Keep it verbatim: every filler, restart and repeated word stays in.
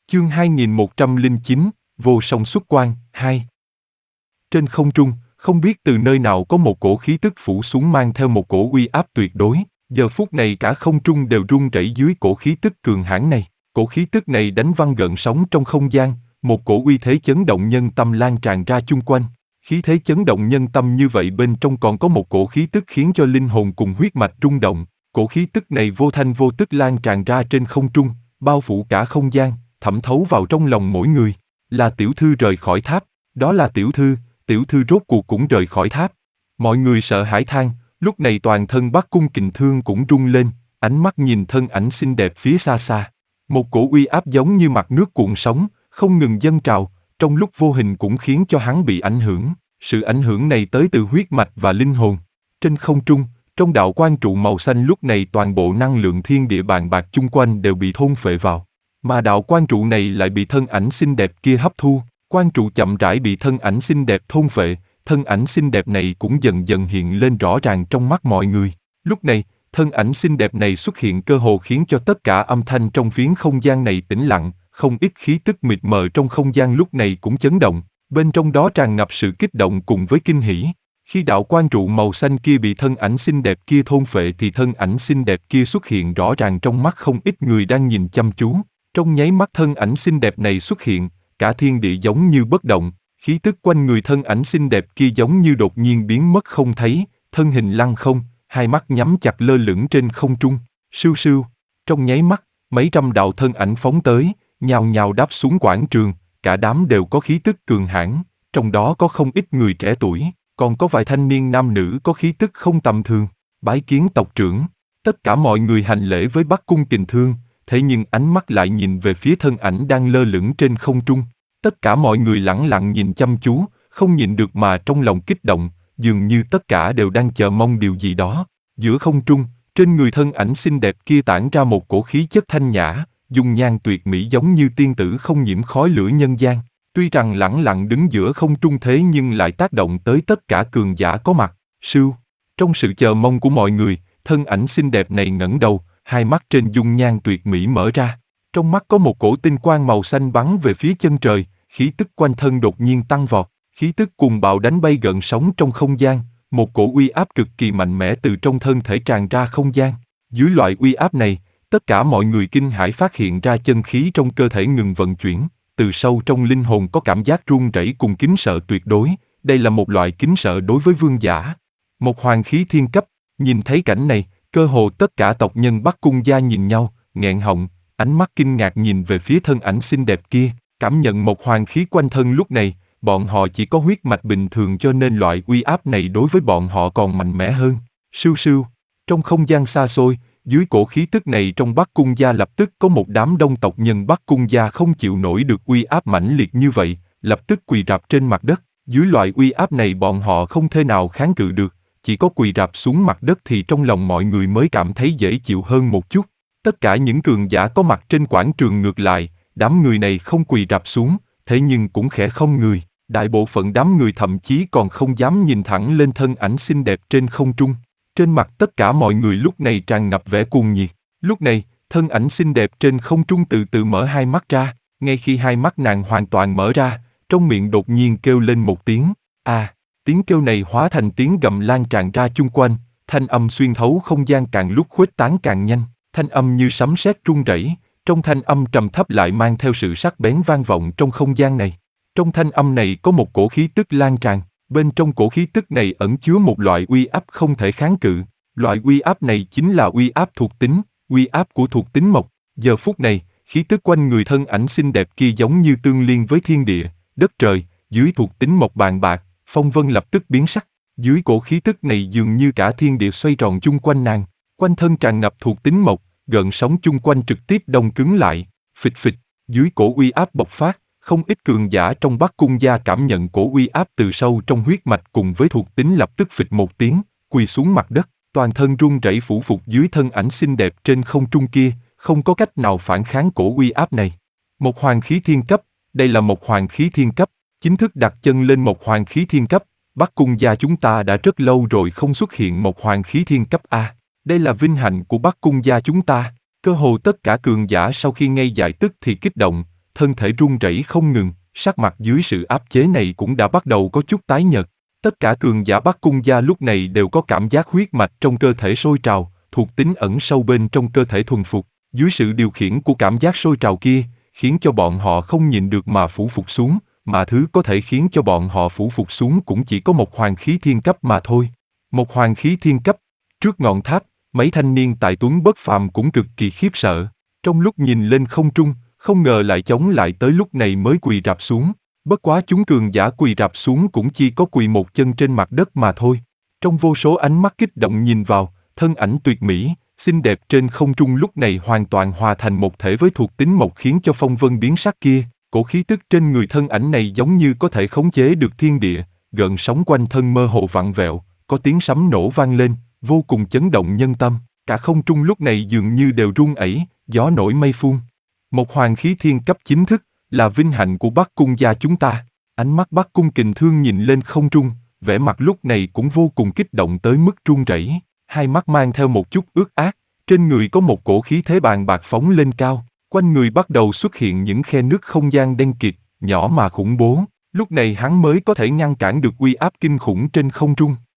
Chương hai nghìn một trăm lẻ chín, Vô Song Xuất Quan, hai. Trên không trung, không biết từ nơi nào có một cổ khí tức phủ xuống mang theo một cổ uy áp tuyệt đối, giờ phút này cả không trung đều rung rẩy dưới cổ khí tức cường hãn này. Cổ khí tức này đánh văng gợn sóng trong không gian, một cổ uy thế chấn động nhân tâm lan tràn ra chung quanh. Khí thế chấn động nhân tâm như vậy bên trong còn có một cổ khí tức khiến cho linh hồn cùng huyết mạch rung động. Cổ khí tức này vô thanh vô tức lan tràn ra trên không trung, bao phủ cả không gian, thẩm thấu vào trong lòng mỗi người. Là tiểu thư rời khỏi tháp, đó là tiểu thư, tiểu thư rốt cuộc cũng rời khỏi tháp. Mọi người sợ hãi than, lúc này toàn thân Bắc Cung Kình Thương cũng rung lên, ánh mắt nhìn thân ảnh xinh đẹp phía xa xa. Một cổ uy áp giống như mặt nước cuộn sóng, không ngừng dâng trào, trong lúc vô hình cũng khiến cho hắn bị ảnh hưởng. Sự ảnh hưởng này tới từ huyết mạch và linh hồn. Trên không trung, trong đạo quan trụ màu xanh lúc này toàn bộ năng lượng thiên địa bàn bạc chung quanh đều bị thôn phệ vào. Mà đạo quan trụ này lại bị thân ảnh xinh đẹp kia hấp thu, quan trụ chậm rãi bị thân ảnh xinh đẹp thôn phệ, thân ảnh xinh đẹp này cũng dần dần hiện lên rõ ràng trong mắt mọi người. Lúc này, thân ảnh xinh đẹp này xuất hiện cơ hồ khiến cho tất cả âm thanh trong phiến không gian này tĩnh lặng, không ít khí tức mịt mờ trong không gian lúc này cũng chấn động, bên trong đó tràn ngập sự kích động cùng với kinh hỉ. Khi đạo quan trụ màu xanh kia bị thân ảnh xinh đẹp kia thôn phệ thì thân ảnh xinh đẹp kia xuất hiện rõ ràng trong mắt không ít người đang nhìn chăm chú. Trong nháy mắt thân ảnh xinh đẹp này xuất hiện, cả thiên địa giống như bất động, khí tức quanh người thân ảnh xinh đẹp kia giống như đột nhiên biến mất không thấy, thân hình lăng không, hai mắt nhắm chặt lơ lửng trên không trung, sưu sưu. Trong nháy mắt, mấy trăm đạo thân ảnh phóng tới, nhào nhào đáp xuống quảng trường, cả đám đều có khí tức cường hãn, trong đó có không ít người trẻ tuổi, còn có vài thanh niên nam nữ có khí tức không tầm thường. Bái kiến tộc trưởng. Tất cả mọi người hành lễ với Bắc Cung Kình Thương, thế nhưng ánh mắt lại nhìn về phía thân ảnh đang lơ lửng trên không trung. Tất cả mọi người lẳng lặng nhìn chăm chú, không nhịn được mà trong lòng kích động, dường như tất cả đều đang chờ mong điều gì đó. Giữa không trung, trên người thân ảnh xinh đẹp kia tản ra một cổ khí chất thanh nhã, dung nhan tuyệt mỹ giống như tiên tử không nhiễm khói lửa nhân gian. Tuy rằng lẳng lặng đứng giữa không trung thế nhưng lại tác động tới tất cả cường giả có mặt. Sưu, trong sự chờ mong của mọi người, thân ảnh xinh đẹp này ngẩng đầu, hai mắt trên dung nhan tuyệt mỹ mở ra. Trong mắt có một cổ tinh quang màu xanh bắn về phía chân trời, khí tức quanh thân đột nhiên tăng vọt, khí tức cuồng bạo đánh bay gợn sóng trong không gian, một cổ uy áp cực kỳ mạnh mẽ từ trong thân thể tràn ra không gian. Dưới loại uy áp này, tất cả mọi người kinh hãi phát hiện ra chân khí trong cơ thể ngừng vận chuyển, từ sâu trong linh hồn có cảm giác run rẩy cùng kính sợ tuyệt đối, đây là một loại kính sợ đối với vương giả. Một hoàng khí thiên cấp, nhìn thấy cảnh này, cơ hồ tất cả tộc nhân Bắc Cung gia nhìn nhau, nghẹn họng, ánh mắt kinh ngạc nhìn về phía thân ảnh xinh đẹp kia, cảm nhận một hoàng khí quanh thân lúc này, bọn họ chỉ có huyết mạch bình thường cho nên loại uy áp này đối với bọn họ còn mạnh mẽ hơn. Sưu sưu, trong không gian xa xôi, dưới cổ khí tức này trong Bắc Cung gia lập tức có một đám đông tộc nhân Bắc Cung gia không chịu nổi được uy áp mãnh liệt như vậy, lập tức quỳ rạp trên mặt đất. Dưới loại uy áp này bọn họ không thể nào kháng cự được, chỉ có quỳ rạp xuống mặt đất thì trong lòng mọi người mới cảm thấy dễ chịu hơn một chút. Tất cả những cường giả có mặt trên quảng trường ngược lại, đám người này không quỳ rạp xuống, thế nhưng cũng khẽ không người. Đại bộ phận đám người thậm chí còn không dám nhìn thẳng lên thân ảnh xinh đẹp trên không trung. Trên mặt tất cả mọi người lúc này tràn ngập vẻ cuồng nhiệt. Lúc này, thân ảnh xinh đẹp trên không trung từ từ mở hai mắt ra. Ngay khi hai mắt nàng hoàn toàn mở ra, trong miệng đột nhiên kêu lên một tiếng. À, tiếng kêu này hóa thành tiếng gầm lan tràn ra chung quanh. Thanh âm xuyên thấu không gian càng lúc khuếch tán càng nhanh. Thanh âm như sấm sét rung rẩy. Trong thanh âm trầm thấp lại mang theo sự sắc bén vang vọng trong không gian này. Trong thanh âm này có một cổ khí tức lan tràn. Bên trong cổ khí tức này ẩn chứa một loại uy áp không thể kháng cự. Loại uy áp này chính là uy áp thuộc tính, uy áp của thuộc tính mộc. Giờ phút này, khí tức quanh người thân ảnh xinh đẹp kia giống như tương liên với thiên địa, đất trời, dưới thuộc tính mộc bàn bạc, phong vân lập tức biến sắc. Dưới cổ khí tức này dường như cả thiên địa xoay tròn chung quanh nàng, quanh thân tràn ngập thuộc tính mộc, gợn sóng chung quanh trực tiếp đông cứng lại, phịch phịch, dưới cổ uy áp bộc phát. Không ít cường giả trong Bắc Cung gia cảm nhận cổ uy áp từ sâu trong huyết mạch cùng với thuộc tính lập tức phịch một tiếng, quỳ xuống mặt đất, toàn thân run rẩy phủ phục dưới thân ảnh xinh đẹp trên không trung kia, không có cách nào phản kháng cổ uy áp này. Một hoàng khí thiên cấp, đây là một hoàng khí thiên cấp, chính thức đặt chân lên một hoàng khí thiên cấp, Bắc Cung gia chúng ta đã rất lâu rồi không xuất hiện một hoàng khí thiên cấp A. Đây là vinh hạnh của Bắc Cung gia chúng ta, cơ hồ tất cả cường giả sau khi ngây dại tức thì kích động. thân thể run rẩy không ngừng, sắc mặt dưới sự áp chế này cũng đã bắt đầu có chút tái nhợt. Tất cả cường giả Bắc Cung gia lúc này đều có cảm giác huyết mạch trong cơ thể sôi trào, thuộc tính ẩn sâu bên trong cơ thể thuần phục. Dưới sự điều khiển của cảm giác sôi trào kia, khiến cho bọn họ không nhịn được mà phủ phục xuống, mà thứ có thể khiến cho bọn họ phủ phục xuống cũng chỉ có một hoàng khí thiên cấp mà thôi. Một hoàng khí thiên cấp, trước ngọn tháp, mấy thanh niên tài tuấn bất phàm cũng cực kỳ khiếp sợ. Trong lúc nhìn lên không trung, không ngờ lại chống lại tới lúc này mới quỳ rạp xuống. Bất quá chúng cường giả quỳ rạp xuống cũng chỉ có quỳ một chân trên mặt đất mà thôi. Trong vô số ánh mắt kích động nhìn vào, thân ảnh tuyệt mỹ, xinh đẹp trên không trung lúc này hoàn toàn hòa thành một thể với thuộc tính mộc khiến cho phong vân biến sắc kia. Cổ khí tức trên người thân ảnh này giống như có thể khống chế được thiên địa, gợn sóng quanh thân mơ hồ vặn vẹo, có tiếng sấm nổ vang lên, vô cùng chấn động nhân tâm. Cả không trung lúc này dường như đều rung ẩy, gió nổi mây phun. Một hoàng khí thiên cấp chính thức, là vinh hạnh của Bắc Cung gia chúng ta. Ánh mắt Bắc Cung Kình Thương nhìn lên không trung, vẻ mặt lúc này cũng vô cùng kích động tới mức run rẩy, hai mắt mang theo một chút ước ác, trên người có một cổ khí thế bàn bạc phóng lên cao, quanh người bắt đầu xuất hiện những khe nứt không gian đen kịt, nhỏ mà khủng bố. Lúc này hắn mới có thể ngăn cản được uy áp kinh khủng trên không trung.